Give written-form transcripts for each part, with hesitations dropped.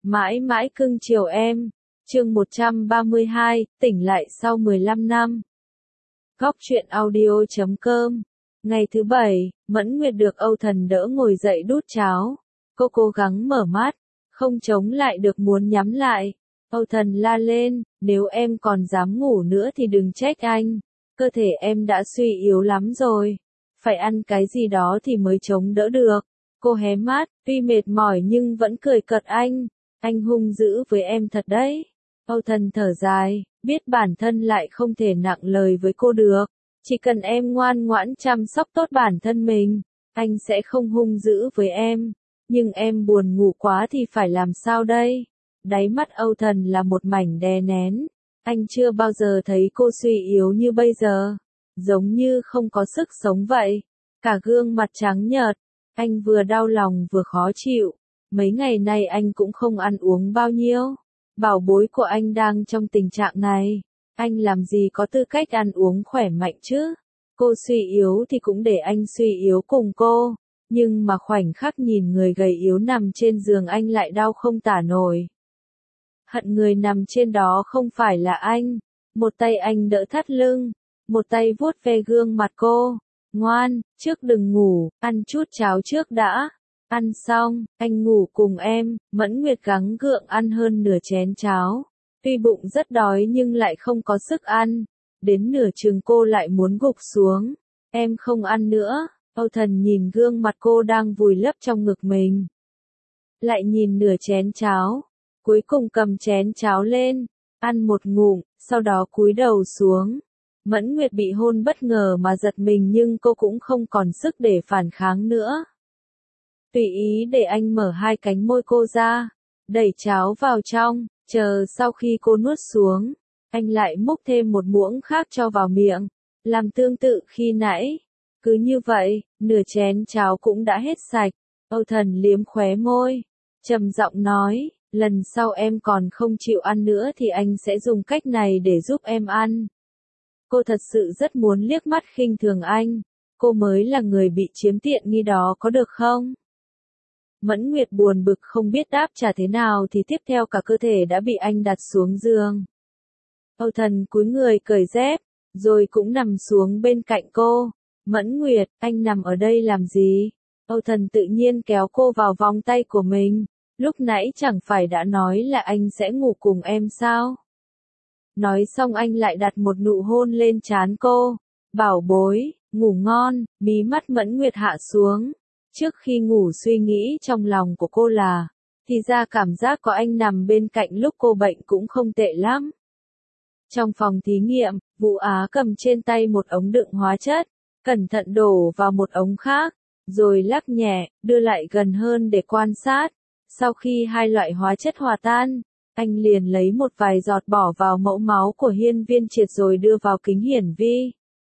Mãi mãi cưng chiều em. Chương 132, tỉnh lại sau 15 năm. Góc truyện audio.com. Ngày thứ bảy, Mẫn Nguyệt được Âu Thần đỡ ngồi dậy đút cháo. Cô cố gắng mở mắt, không chống lại được muốn nhắm lại. Âu Thần la lên, nếu em còn dám ngủ nữa thì đừng trách anh. Cơ thể em đã suy yếu lắm rồi. Phải ăn cái gì đó thì mới chống đỡ được. Cô hé mắt, tuy mệt mỏi nhưng vẫn cười cợt anh. Anh hung dữ với em thật đấy. Âu Thần thở dài, biết bản thân lại không thể nặng lời với cô được. Chỉ cần em ngoan ngoãn chăm sóc tốt bản thân mình, anh sẽ không hung dữ với em. Nhưng em buồn ngủ quá thì phải làm sao đây? Đáy mắt Âu Thần là một mảnh đè nén. Anh chưa bao giờ thấy cô suy yếu như bây giờ. Giống như không có sức sống vậy. Cả gương mặt trắng nhợt. Anh vừa đau lòng vừa khó chịu. Mấy ngày nay anh cũng không ăn uống bao nhiêu. Bảo bối của anh đang trong tình trạng này. Anh làm gì có tư cách ăn uống khỏe mạnh chứ? Cô suy yếu thì cũng để anh suy yếu cùng cô. Nhưng mà khoảnh khắc nhìn người gầy yếu nằm trên giường anh lại đau không tả nổi. Hận người nằm trên đó không phải là anh. Một tay anh đỡ thắt lưng. Một tay vuốt ve gương mặt cô. Ngoan, trước đừng ngủ, ăn chút cháo trước đã. Ăn xong, anh ngủ cùng em. Mẫn Nguyệt gắng gượng ăn hơn nửa chén cháo. Tuy bụng rất đói nhưng lại không có sức ăn. Đến nửa chừng cô lại muốn gục xuống. Em không ăn nữa. Âu Thần nhìn gương mặt cô đang vùi lấp trong ngực mình. Lại nhìn nửa chén cháo. Cuối cùng cầm chén cháo lên. Ăn một ngụm, sau đó cúi đầu xuống. Mẫn Nguyệt bị hôn bất ngờ mà giật mình nhưng cô cũng không còn sức để phản kháng nữa. Tùy ý để anh mở hai cánh môi cô ra. Đẩy cháo vào trong. Chờ sau khi cô nuốt xuống, anh lại múc thêm một muỗng khác cho vào miệng, làm tương tự khi nãy. Cứ như vậy, nửa chén cháo cũng đã hết sạch. Âu Thần liếm khóe môi, trầm giọng nói, lần sau em còn không chịu ăn nữa thì anh sẽ dùng cách này để giúp em ăn. Cô thật sự rất muốn liếc mắt khinh thường anh. Cô mới là người bị chiếm tiện nghi đó có được không? Mẫn Nguyệt buồn bực không biết đáp trả thế nào thì tiếp theo cả cơ thể đã bị anh đặt xuống giường. Âu Thần cúi người cởi dép, rồi cũng nằm xuống bên cạnh cô. Mẫn Nguyệt, anh nằm ở đây làm gì? Âu Thần tự nhiên kéo cô vào vòng tay của mình. Lúc nãy chẳng phải đã nói là anh sẽ ngủ cùng em sao? Nói xong anh lại đặt một nụ hôn lên trán cô. Bảo bối, ngủ ngon, mí mắt Mẫn Nguyệt hạ xuống. Trước khi ngủ suy nghĩ trong lòng của cô là, thì ra cảm giác có anh nằm bên cạnh lúc cô bệnh cũng không tệ lắm. Trong phòng thí nghiệm, Vũ Á cầm trên tay một ống đựng hóa chất, cẩn thận đổ vào một ống khác, rồi lắc nhẹ, đưa lại gần hơn để quan sát. Sau khi hai loại hóa chất hòa tan, anh liền lấy một vài giọt bỏ vào mẫu máu của Hiên Viên Triệt rồi đưa vào kính hiển vi.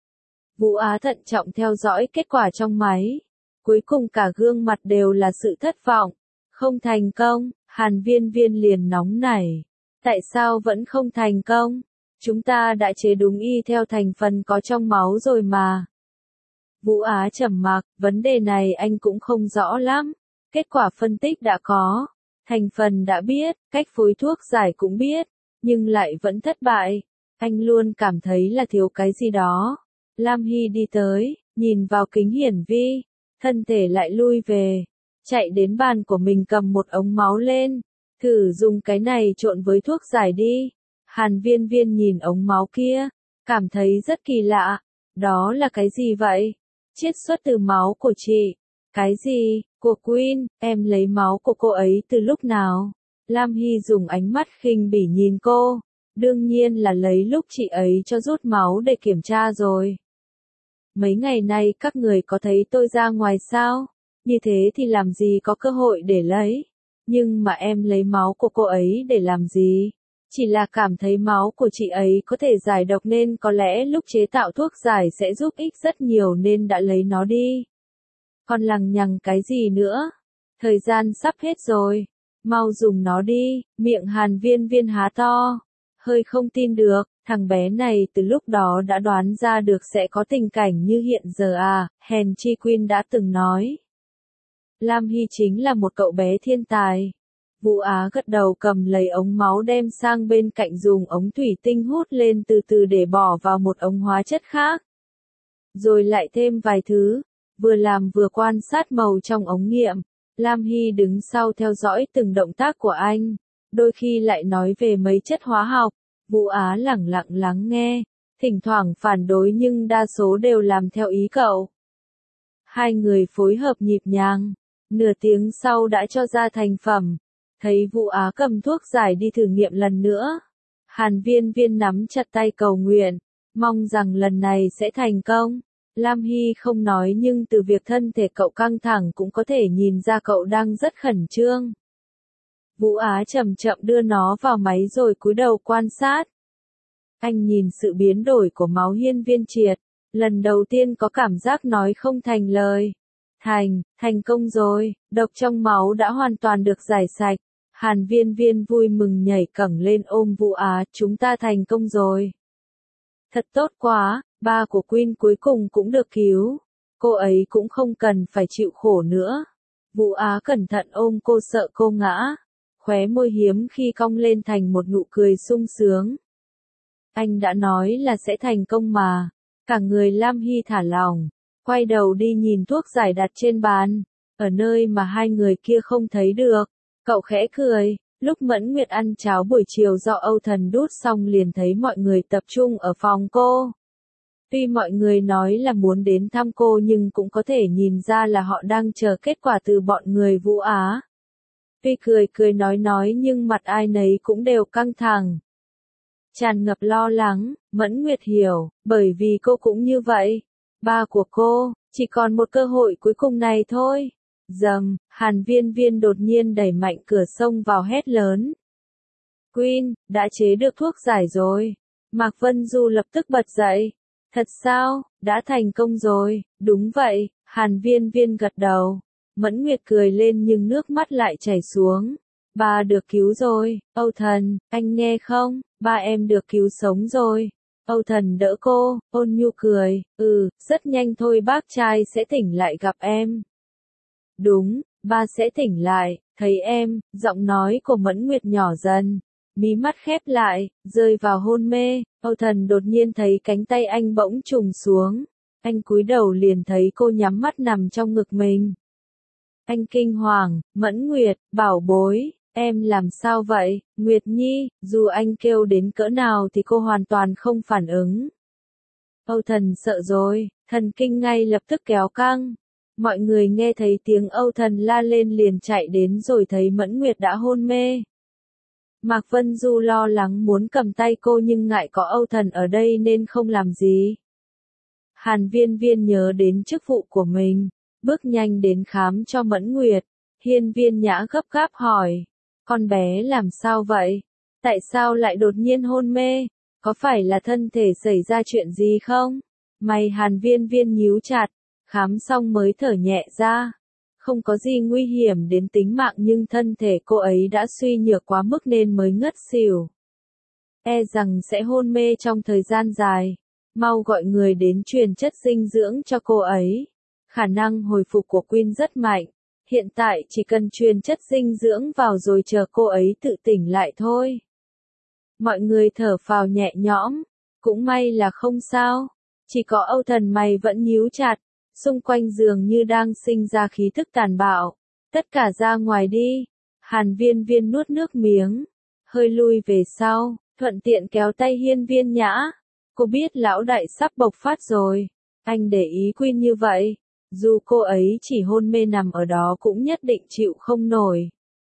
Vũ Á thận trọng theo dõi kết quả trong máy. Cuối cùng cả gương mặt đều là sự thất vọng. Không thành công, Hàn Viên Viên liền nóng nảy. Tại sao vẫn không thành công? Chúng ta đã chế đúng y theo thành phần có trong máu rồi mà. Vũ Á trầm mặc, vấn đề này anh cũng không rõ lắm. Kết quả phân tích đã có, thành phần đã biết, cách phối thuốc giải cũng biết, nhưng lại vẫn thất bại. Anh luôn cảm thấy là thiếu cái gì đó. Lam Hy đi tới, nhìn vào kính hiển vi. Thân thể lại lui về, chạy đến bàn của mình cầm một ống máu lên, thử dùng cái này trộn với thuốc giải đi. Hàn Viên Viên nhìn ống máu kia, cảm thấy rất kỳ lạ. Đó là cái gì vậy? Chiết xuất từ máu của chị. Cái gì? Của Queen, em lấy máu của cô ấy từ lúc nào? Lam Hy dùng ánh mắt khinh bỉ nhìn cô. Đương nhiên là lấy lúc chị ấy cho rút máu để kiểm tra rồi. Mấy ngày nay các người có thấy tôi ra ngoài sao? Như thế thì làm gì có cơ hội để lấy. Nhưng mà em lấy máu của cô ấy để làm gì? Chỉ là cảm thấy máu của chị ấy có thể giải độc nên có lẽ lúc chế tạo thuốc giải sẽ giúp ích rất nhiều nên đã lấy nó đi. Còn lằng nhằng cái gì nữa? Thời gian sắp hết rồi. Mau dùng nó đi, miệng Hàn Viên Viên há to. Hơi không tin được, thằng bé này từ lúc đó đã đoán ra được sẽ có tình cảnh như hiện giờ à, hèn chi Queen đã từng nói. Lam Hy chính là một cậu bé thiên tài. Vũ Á gật đầu cầm lấy ống máu đem sang bên cạnh dùng ống thủy tinh hút lên từ từ để bỏ vào một ống hóa chất khác. Rồi lại thêm vài thứ, vừa làm vừa quan sát màu trong ống nghiệm. Lam Hy đứng sau theo dõi từng động tác của anh, đôi khi lại nói về mấy chất hóa học. Vũ Á lẳng lặng lắng nghe, thỉnh thoảng phản đối nhưng đa số đều làm theo ý cậu. Hai người phối hợp nhịp nhàng, nửa tiếng sau đã cho ra thành phẩm. Thấy Vũ Á cầm thuốc giải đi thử nghiệm lần nữa, Hàn Viên Viên nắm chặt tay cầu nguyện, mong rằng lần này sẽ thành công. Lam Hy không nói nhưng từ việc thân thể cậu căng thẳng cũng có thể nhìn ra cậu đang rất khẩn trương. Vũ Á chậm chậm đưa nó vào máy rồi cúi đầu quan sát. Anh nhìn sự biến đổi của máu Hiên Viên Triệt, lần đầu tiên có cảm giác nói không thành lời. Thành công rồi, độc trong máu đã hoàn toàn được giải sạch. Hàn Viên Viên vui mừng nhảy cẫng lên ôm Vũ Á, chúng ta thành công rồi. Thật tốt quá, ba của Queen cuối cùng cũng được cứu. Cô ấy cũng không cần phải chịu khổ nữa. Vũ Á cẩn thận ôm cô sợ cô ngã. Khóe môi hiếm khi cong lên thành một nụ cười sung sướng. Anh đã nói là sẽ thành công mà. Cả người Lam Hy thả lỏng, quay đầu đi nhìn thuốc giải đặt trên bàn, ở nơi mà hai người kia không thấy được. Cậu khẽ cười, lúc Mẫn Nguyệt ăn cháo buổi chiều do Âu Thần đút xong liền thấy mọi người tập trung ở phòng cô. Tuy mọi người nói là muốn đến thăm cô nhưng cũng có thể nhìn ra là họ đang chờ kết quả từ bọn người Vũ Á. Tuy cười nói nhưng mặt ai nấy cũng đều căng thẳng. Tràn ngập lo lắng, Mẫn Nguyệt hiểu, bởi vì cô cũng như vậy. Ba của cô, chỉ còn một cơ hội cuối cùng này thôi. Dầm, Hàn Viên Viên đột nhiên đẩy mạnh cửa xông vào hét lớn. Queen, đã chế được thuốc giải rồi. Mạc Vân Du lập tức bật dậy. Thật sao, đã thành công rồi, đúng vậy, Hàn Viên Viên gật đầu. Mẫn Nguyệt cười lên nhưng nước mắt lại chảy xuống. Ba được cứu rồi, Âu Thần, anh nghe không, ba em được cứu sống rồi. Âu Thần đỡ cô, ôn nhu cười, rất nhanh thôi bác trai sẽ tỉnh lại gặp em. Đúng, ba sẽ tỉnh lại, thấy em, giọng nói của Mẫn Nguyệt nhỏ dần. Mí mắt khép lại, rơi vào hôn mê, Âu Thần đột nhiên thấy cánh tay anh bỗng trùng xuống. Anh cúi đầu liền thấy cô nhắm mắt nằm trong ngực mình. Anh kinh hoàng, Mẫn Nguyệt, bảo bối, em làm sao vậy, Nguyệt Nhi, dù anh kêu đến cỡ nào thì cô hoàn toàn không phản ứng. Âu Thần sợ rồi, thần kinh ngay lập tức kéo căng. Mọi người nghe thấy tiếng Âu Thần la lên liền chạy đến rồi thấy Mẫn Nguyệt đã hôn mê. Mạc Vân Du lo lắng muốn cầm tay cô nhưng ngại có Âu Thần ở đây nên không làm gì. Hàn Viên Viên nhớ đến chức vụ của mình, bước nhanh đến khám cho Mẫn Nguyệt. Hiên Viên Nhã gấp gáp hỏi, con bé làm sao vậy? Tại sao lại đột nhiên hôn mê? Có phải là thân thể xảy ra chuyện gì không? Mày Hàn Viên Viên nhíu chặt, khám xong mới thở nhẹ ra. Không có gì nguy hiểm đến tính mạng nhưng thân thể cô ấy đã suy nhược quá mức nên mới ngất xỉu. E rằng sẽ hôn mê trong thời gian dài. Mau gọi người đến truyền chất dinh dưỡng cho cô ấy. Khả năng hồi phục của Queen rất mạnh. Hiện tại chỉ cần truyền chất dinh dưỡng vào rồi chờ cô ấy tự tỉnh lại thôi. Mọi người thở phào nhẹ nhõm. Cũng may là không sao. Chỉ có Âu Thần mày vẫn nhíu chặt. Xung quanh giường như đang sinh ra khí thức tàn bạo. Tất cả ra ngoài đi. Hàn Viên Viên nuốt nước miếng. Hơi lui về sau, thuận tiện kéo tay Hiên Viên Nhã. Cô biết lão đại sắp bộc phát rồi. Anh để ý Queen như vậy. Dù cô ấy chỉ hôn mê nằm ở đó cũng nhất định chịu không nổi.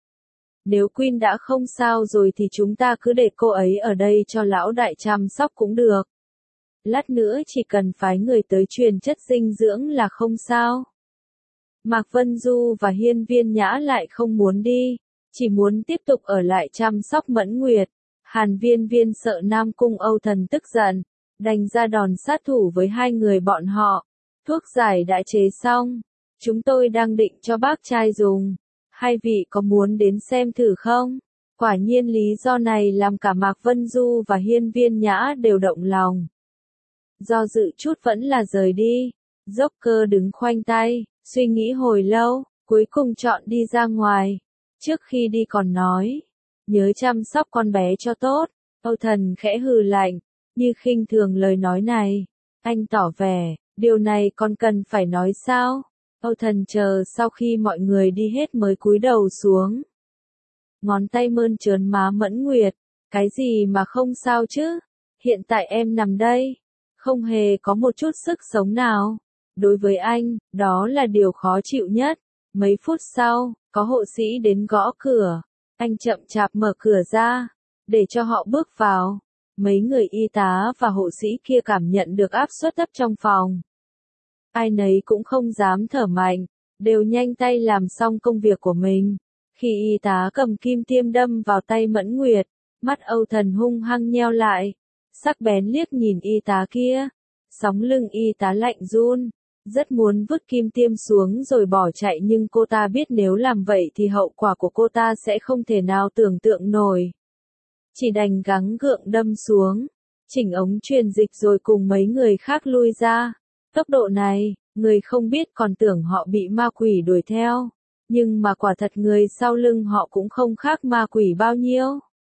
Nếu Queen đã không sao rồi thì chúng ta cứ để cô ấy ở đây cho lão đại chăm sóc cũng được. Lát nữa chỉ cần phái người tới truyền chất dinh dưỡng là không sao. Mạc Vân Du và Hiên Viên Nhã lại không muốn đi, chỉ muốn tiếp tục ở lại chăm sóc Mẫn Nguyệt. Hàn Viên Viên sợ Nam Cung Âu Thần tức giận, đành ra đòn sát thủ với hai người bọn họ. Thuốc giải đã chế xong, chúng tôi đang định cho bác trai dùng. Hai vị có muốn đến xem thử không? Quả nhiên lý do này làm cả Mạc Vân Du và Hiên Viên Nhã đều động lòng. Do dự chút vẫn là rời đi. Joker đứng khoanh tay, suy nghĩ hồi lâu, cuối cùng chọn đi ra ngoài. Trước khi đi còn nói, nhớ chăm sóc con bé cho tốt. Âu Thần khẽ hừ lạnh, như khinh thường lời nói này. Anh tỏ vẻ, điều này còn cần phải nói sao? Âu Thần chờ sau khi mọi người đi hết mới cúi đầu xuống. Ngón tay mơn trớn má Mẫn Nguyệt, cái gì mà không sao chứ? Hiện tại em nằm đây, không hề có một chút sức sống nào. Đối với anh, đó là điều khó chịu nhất. Mấy phút sau, có hộ sĩ đến gõ cửa. Anh chậm chạp mở cửa ra, để cho họ bước vào. Mấy người y tá và hộ sĩ kia cảm nhận được áp suất thấp trong phòng. Ai nấy cũng không dám thở mạnh, đều nhanh tay làm xong công việc của mình. Khi y tá cầm kim tiêm đâm vào tay Mẫn Nguyệt, mắt Âu Thần hung hăng nheo lại, sắc bén liếc nhìn y tá kia. Sóng lưng y tá lạnh run, rất muốn vứt kim tiêm xuống rồi bỏ chạy, nhưng cô ta biết nếu làm vậy thì hậu quả của cô ta sẽ không thể nào tưởng tượng nổi. Chỉ đành gắng gượng đâm xuống, chỉnh ống truyền dịch rồi cùng mấy người khác lui ra. Tốc độ này, người không biết còn tưởng họ bị ma quỷ đuổi theo, nhưng mà quả thật người sau lưng họ cũng không khác ma quỷ bao nhiêu.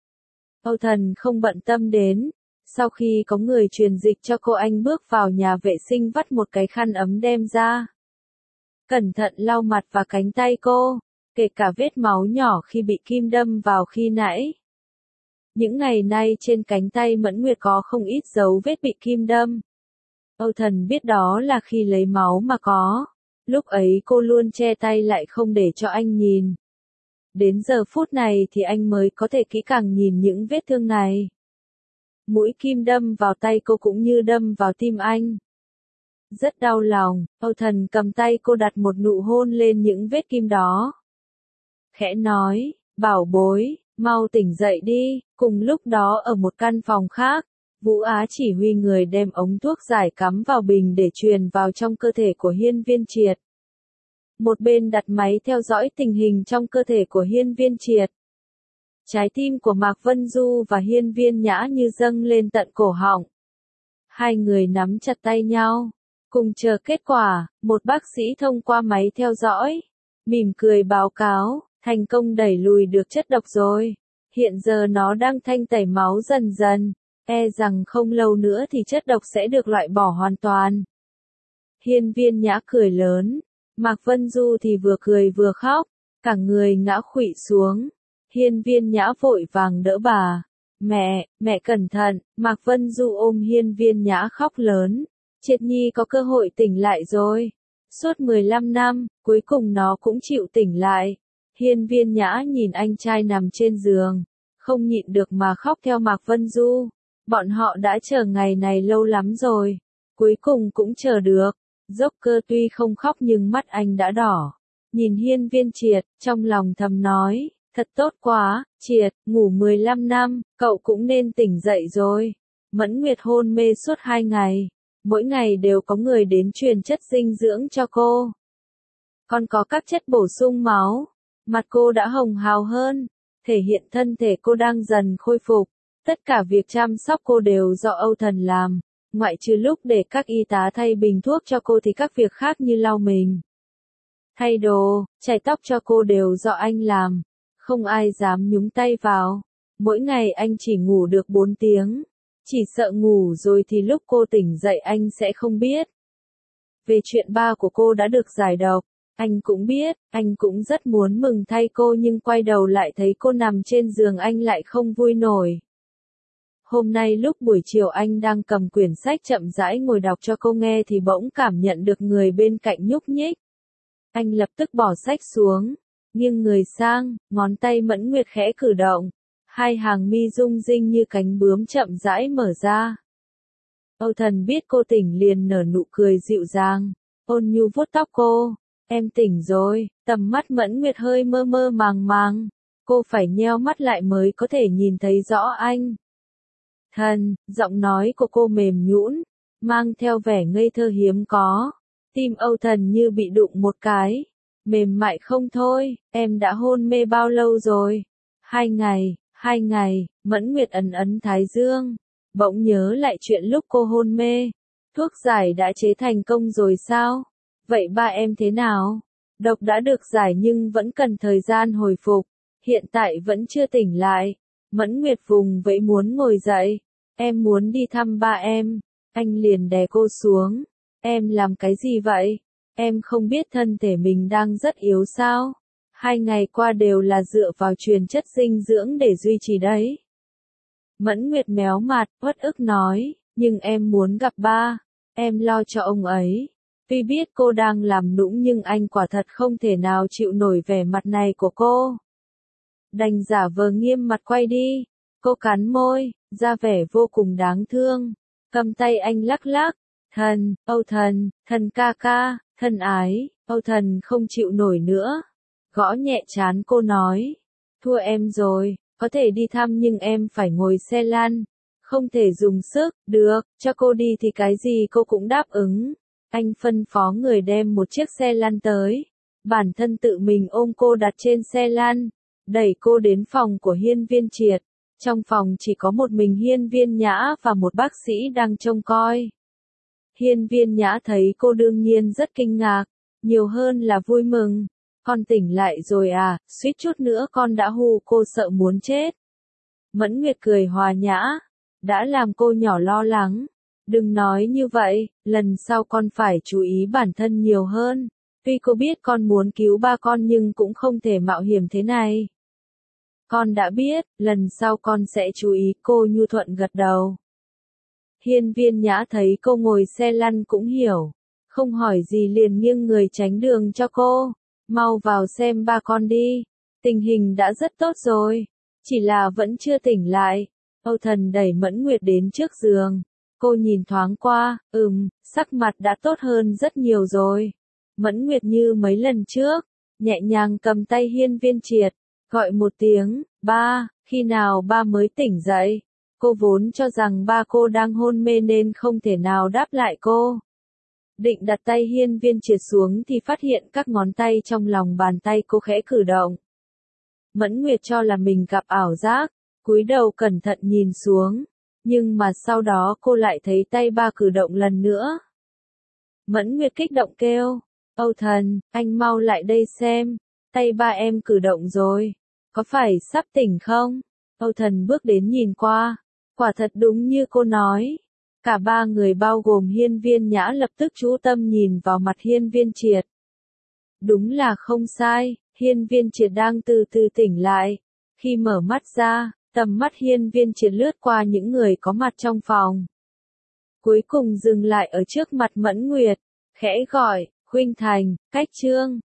Âu Thần không bận tâm đến. Sau khi có người truyền dịch cho cô, anh bước vào nhà vệ sinh vắt một cái khăn ấm đem ra. Cẩn thận lau mặt và cánh tay cô, kể cả vết máu nhỏ khi bị kim đâm vào khi nãy. Những ngày nay trên cánh tay Mẫn Nguyệt có không ít dấu vết bị kim đâm. Âu Thần biết đó là khi lấy máu mà có. Lúc ấy cô luôn che tay lại không để cho anh nhìn. Đến giờ phút này thì anh mới có thể kỹ càng nhìn những vết thương này. Mũi kim đâm vào tay cô cũng như đâm vào tim anh. Rất đau lòng, Âu Thần cầm tay cô đặt một nụ hôn lên những vết kim đó. Khẽ nói, bảo bối, mau tỉnh dậy đi. Cùng lúc đó ở một căn phòng khác, Vũ Á chỉ huy người đem ống thuốc giải cắm vào bình để truyền vào trong cơ thể của Hiên Viên Triệt. Một bên đặt máy theo dõi tình hình trong cơ thể của Hiên Viên Triệt. Trái tim của Mạc Vân Du và Hiên Viên Nhã như dâng lên tận cổ họng. Hai người nắm chặt tay nhau, cùng chờ kết quả. Một bác sĩ thông qua máy theo dõi, mỉm cười báo cáo, thành công đẩy lùi được chất độc rồi. Hiện giờ nó đang thanh tẩy máu dần dần, e rằng không lâu nữa thì chất độc sẽ được loại bỏ hoàn toàn. Hiên Viên Nhã cười lớn, Mạc Vân Du thì vừa cười vừa khóc, cả người ngã khuỵu xuống. Hiên Viên Nhã vội vàng đỡ bà. Mẹ cẩn thận. Mạc Vân Du ôm Hiên Viên Nhã khóc lớn. Triệt Nhi có cơ hội tỉnh lại rồi. Suốt 15 năm, cuối cùng nó cũng chịu tỉnh lại. Hiên Viên Nhã nhìn anh trai nằm trên giường, không nhịn được mà khóc theo Mạc Vân Du. Bọn họ đã chờ ngày này lâu lắm rồi. Cuối cùng cũng chờ được. Dốc Cơ tuy không khóc nhưng mắt anh đã đỏ. Nhìn Hiên Viên Triệt, trong lòng thầm nói. Thật tốt quá, Triệt, ngủ 15 năm, cậu cũng nên tỉnh dậy rồi. Mẫn Nguyệt hôn mê suốt 2 ngày. Mỗi ngày đều có người đến truyền chất dinh dưỡng cho cô. Còn có các chất bổ sung máu. Mặt cô đã hồng hào hơn, thể hiện thân thể cô đang dần khôi phục. Tất cả việc chăm sóc cô đều do Âu Thần làm. Ngoại trừ lúc để các y tá thay bình thuốc cho cô thì các việc khác như lau mình, thay đồ, chải tóc cho cô đều do anh làm. Không ai dám nhúng tay vào. Mỗi ngày anh chỉ ngủ được 4 tiếng. Chỉ sợ ngủ rồi thì lúc cô tỉnh dậy anh sẽ không biết. Về chuyện ba của cô đã được giải độc, anh cũng biết, anh cũng rất muốn mừng thay cô nhưng quay đầu lại thấy cô nằm trên giường anh lại không vui nổi. Hôm nay lúc buổi chiều anh đang cầm quyển sách chậm rãi ngồi đọc cho cô nghe thì bỗng cảm nhận được người bên cạnh nhúc nhích. Anh lập tức bỏ sách xuống, nghiêng người sang, ngón tay Mẫn Nguyệt khẽ cử động. Hai hàng mi rung rinh như cánh bướm chậm rãi mở ra. Âu Thần biết cô tỉnh liền nở nụ cười dịu dàng, ôn nhu vuốt tóc cô. Em tỉnh rồi. Tầm mắt Mẫn Nguyệt hơi mơ mơ màng màng. Cô phải nheo mắt lại mới có thể nhìn thấy rõ anh. Thần, giọng nói của cô mềm nhũn, mang theo vẻ ngây thơ hiếm có. Tim Âu Thần như bị đụng một cái. Mềm mại không thôi, em đã hôn mê bao lâu rồi? 2 ngày, Mẫn Nguyệt ấn ấn thái dương. Bỗng nhớ lại chuyện lúc cô hôn mê. Thuốc giải đã chế thành công rồi sao? Vậy ba em thế nào? Độc đã được giải nhưng vẫn cần thời gian hồi phục. hiện tại vẫn chưa tỉnh lại. Mẫn Nguyệt vùng vẫy muốn ngồi dậy. Em muốn đi thăm ba em. Anh liền đè cô xuống. Em làm cái gì vậy? Em không biết thân thể mình đang rất yếu sao? 2 ngày qua đều là dựa vào truyền chất dinh dưỡng để duy trì đấy. Mẫn Nguyệt méo mặt, uất ức nói, nhưng em muốn gặp ba. Em lo cho ông ấy. Tuy biết cô đang làm nũng nhưng anh quả thật không thể nào chịu nổi vẻ mặt này của cô. Đành giả vờ nghiêm mặt quay đi. Cô cắn môi, ra vẻ vô cùng đáng thương. Cầm tay anh lắc lắc. Thần, Âu Thần, Thần ca ca, thân ái. Âu Thần không chịu nổi nữa. Gõ nhẹ trán cô nói. Thua em rồi, có thể đi thăm nhưng em phải ngồi xe lăn. Không thể dùng sức, được, cho cô đi thì cái gì cô cũng đáp ứng. Anh phân phó người đem một chiếc xe lăn tới. Bản thân tự mình ôm cô đặt trên xe lăn. Đẩy cô đến phòng của Hiên Viên Triệt. Trong phòng chỉ có một mình Hiên Viên Nhã và một bác sĩ đang trông coi. Hiên Viên Nhã thấy cô đương nhiên rất kinh ngạc, nhiều hơn là vui mừng. Con tỉnh lại rồi à, suýt chút nữa con đã hù cô sợ muốn chết. Mẫn Nguyệt cười hòa nhã, đã làm cô nhỏ lo lắng. Đừng nói như vậy, lần sau con phải chú ý bản thân nhiều hơn. Tuy cô biết con muốn cứu ba con nhưng cũng không thể mạo hiểm thế này. Con đã biết, lần sau con sẽ chú ý, cô nhu thuận gật đầu. Hiên Viên Nhã thấy cô ngồi xe lăn cũng hiểu, không hỏi gì liền nghiêng người tránh đường cho cô. Mau vào xem ba con đi, tình hình đã rất tốt rồi, chỉ là vẫn chưa tỉnh lại. Âu Thần đẩy Mẫn Nguyệt đến trước giường, cô nhìn thoáng qua, sắc mặt đã tốt hơn rất nhiều rồi. Mẫn Nguyệt như mấy lần trước, nhẹ nhàng cầm tay Hiên Viên Triệt, gọi một tiếng, ba, khi nào ba mới tỉnh dậy? Cô vốn cho rằng ba cô đang hôn mê nên không thể nào đáp lại cô. Định đặt tay Hiên Viên Triệt xuống thì phát hiện các ngón tay trong lòng bàn tay cô khẽ cử động. Mẫn Nguyệt cho là mình gặp ảo giác, cúi đầu cẩn thận nhìn xuống, nhưng mà sau đó cô lại thấy tay ba cử động lần nữa. Mẫn Nguyệt kích động kêu, Âu Thần, anh mau lại đây xem, tay ba em cử động rồi, có phải sắp tỉnh không? Âu Thần bước đến nhìn qua, quả thật đúng như cô nói. Cả ba người bao gồm Hiên Viên Nhã lập tức chú tâm nhìn vào mặt Hiên Viên Triệt. Đúng là không sai, Hiên Viên Triệt đang từ từ tỉnh lại. Khi mở mắt ra, tầm mắt Hiên Viên Triệt lướt qua những người có mặt trong phòng. Cuối cùng dừng lại ở trước mặt Mẫn Nguyệt, khẽ gọi, Khuynh Thành, Cách Trương.